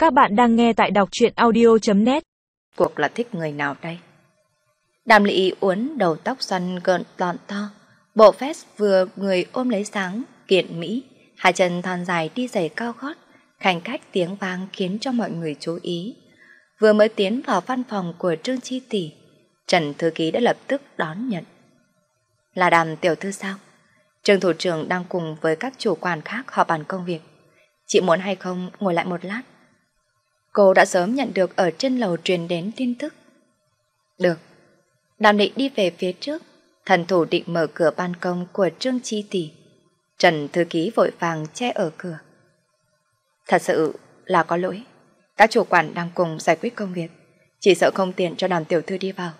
Các bạn đang nghe tại đọc truyện audio.net. Cuộc là thích người nào đây? Đàm Lị uốn đầu tóc xoăn gợn lọn to, bộ vest vừa người ôm lấy sáng, kiện mỹ, hai chân thon dài đi giày cao gót, khanh khách tiếng vang khiến cho mọi người chú ý. Vừa mới tiến vào văn phòng của Trương Chi Tỷ, Trần thư ký đã lập tức đón nhận. Là Đàm tiểu thư sao? Trương thủ trưởng đang cùng với các chủ quản khác họp bàn công việc. Chị muốn hay không ngồi lại một lát? Cô đã sớm nhận được ở trên lầu truyền đến tin tức. Được. Đàm Định đi về phía trước, thần thủ định mở cửa ban công của Trương Chi Tỷ. Trần thư ký vội vàng che ở cửa. Thật sự là có lỗi. Các chủ quản đang cùng giải quyết công việc, chỉ sợ không tiện cho Đàm tiểu thư đi vào.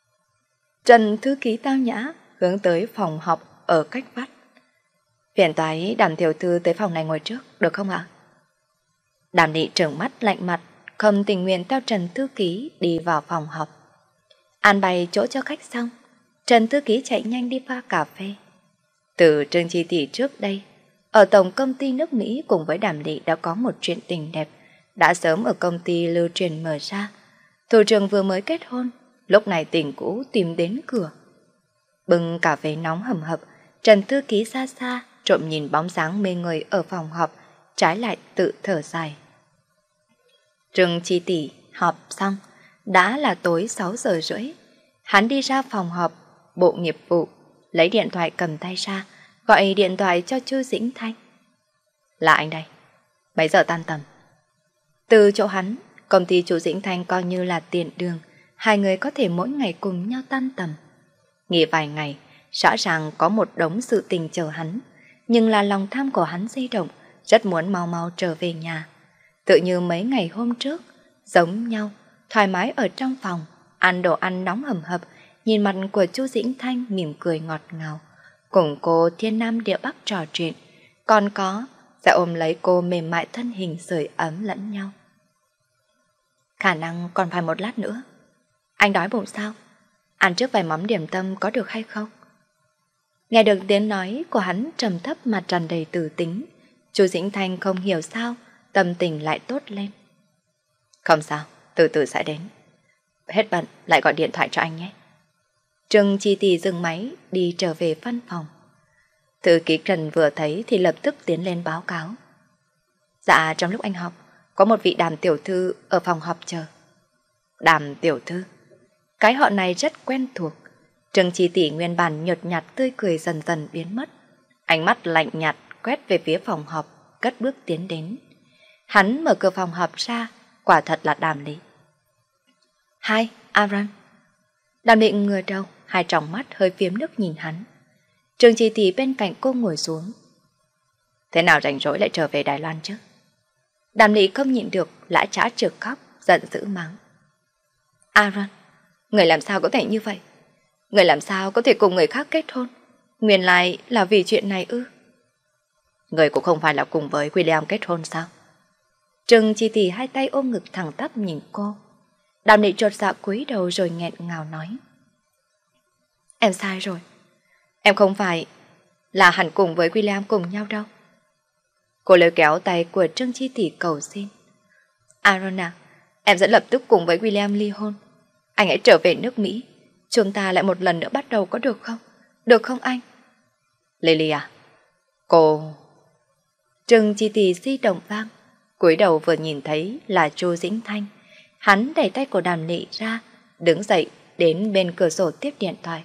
Trần thư ký tao nhã hướng tới phòng họp ở cách vách. Phiền toái Đàm tiểu thư tới phòng này ngồi trước, được không ạ? Đàm Định trợn mắt lạnh mặt, không tình nguyện theo Trần thư ký đi vào phòng họp. An bày chỗ cho khách xong, Trần thư ký chạy nhanh đi pha cà phê. Từ Trương Chi Tỷ trước đây, ở tổng công ty nước Mỹ cùng với Đàm Định đã có một chuyện tình đẹp, đã sớm ở công ty lưu truyền mở ra. Thủ trưởng vừa mới kết hôn, lúc này tình cũ tìm đến cửa. Bưng cà phê nóng hầm hập, Trần thư ký xa xa trộm nhìn bóng dáng mê người ở phòng họp, trái lại tự thở dài. Trương Chi Tỷ họp xong, đã là tối 6 giờ rưỡi. Hắn đi ra phòng họp, bộ nghiệp vụ, lấy điện thoại cầm tay ra, gọi điện thoại cho Chu Dĩnh Thanh. Là anh đây, mấy giờ tan tầm? Từ chỗ hắn, công ty Chu Dĩnh Thanh coi như là tiện đường, hai người có thể mỗi ngày cùng nhau tan tầm. Nghỉ vài ngày, rõ ràng có một đống sự tình chờ hắn, nhưng là lòng tham của hắn di động, rất muốn mau mau trở về nhà. Tự như mấy ngày hôm trước, giống nhau, thoải mái ở trong phòng, ăn đồ ăn nóng hầm hập, nhìn mặt của Chu Dĩnh Thanh mỉm cười ngọt ngào, cùng cô thiên nam địa bắc trò chuyện, còn có sẽ ôm lấy cô mềm mại thân hình sưởi ấm lẫn nhau. Khả năng còn phải một lát nữa. Anh đói bụng sao? Ăn trước vài món điểm tâm có được hay không? Nghe được tiếng nói của hắn trầm thấp mà tràn đầy từ tính, Chu Dĩnh Thanh không hiểu sao, tâm tình lại tốt lên. Không sao, từ từ sẽ đến. Hết bận lại gọi điện thoại cho anh nhé. Trương Chi Tỷ dừng máy đi trở về văn phòng. Thư ký Trần vừa thấy thì lập tức tiến lên báo cáo. Dạ, trong lúc anh họp, có một vị Đàm tiểu thư ở phòng họp chờ. Đàm tiểu thư? Cái họ này rất quen thuộc. Trương Chi Tỷ nguyên bản nhợt nhạt tươi cười dần dần biến mất. Ánh mắt lạnh nhạt quét về phía phòng họp, cất bước tiến đến. Hắn mở cửa phòng họp ra, quả thật là Đàm Định. Hi, Aaron. Đàm Định ngửa đầu, hai tròng mắt hơi phiếm nước nhìn hắn. Trương Chi Tỷ bên cạnh cô ngồi xuống. Thế nào rảnh rỗi lại trở về Đài Loan chứ? Đàm Định không nhịn được, lã chã trực khóc, giận dữ mắng. Aaron, người làm sao có thể như vậy? Người làm sao có thể cùng người khác kết hôn? Nguyên lai là vì chuyện này ư? Người cũng không phải là cùng với William kết hôn sao? Trương Chi Tỷ hai tay ôm ngực thẳng tắp nhìn cô. Đàm Định chột dạ cúi đầu rồi nghẹn ngào nói. Em sai rồi. Em không phải là hẳn cùng với William cùng nhau đâu. Cô lôi kéo tay của Trương Chi Tỷ cầu xin. Aaron à, em sẽ lập tức cùng với William ly hôn. Anh hãy trở về nước Mỹ. Chúng ta lại một lần nữa bắt đầu có được không? Được không anh? Lily à, cô... Trương Chi Tỷ di động vang. Cúi đầu vừa nhìn thấy là Chu Dĩnh Thanh. Hắn đẩy tay của Đàm Lị ra, đứng dậy đến bên cửa sổ tiếp điện thoại.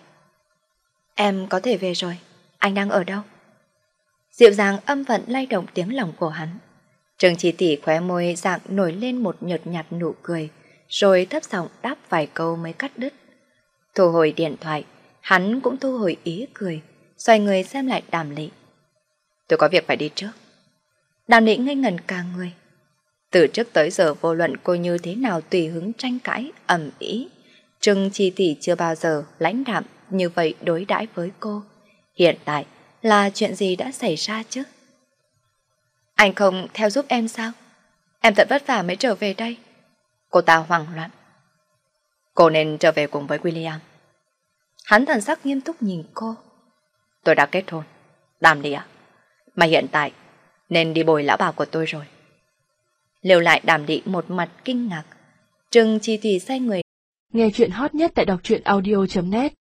Em có thể về rồi, anh đang ở đâu? Dịu dàng âm vận lay động tiếng lòng của hắn. Trương Chi Tỷ khóe môi dạng nổi lên một nhợt nhạt nụ cười, rồi thấp giọng đáp vài câu mới cắt đứt. Thu hồi điện thoại, hắn cũng thu hồi ý cười, xoay người xem lại Đàm Lị. Tôi có việc phải đi trước. Đàm Lị ngây ngẩn cả người. Từ trước tới giờ vô luận cô như thế nào tùy hứng tranh cãi, ầm ĩ, Trương Chi Tỷ chưa bao giờ lãnh đạm như vậy đối đãi với cô. Hiện tại là chuyện gì đã xảy ra chứ? Anh không theo giúp em sao? Em thật vất vả mới trở về đây. Cô ta hoảng loạn. Cô nên trở về cùng với William. Hắn thần sắc nghiêm túc nhìn cô. Tôi đã kết hôn. Đàm Lị à, mà hiện tại nên đi bồi lão bà của tôi rồi. Lưu lại Đàm Lị một mặt kinh ngạc. Trừng Chi Thủy xoay người. Nghe chuyện hot nhất tại đọc truyện audio.net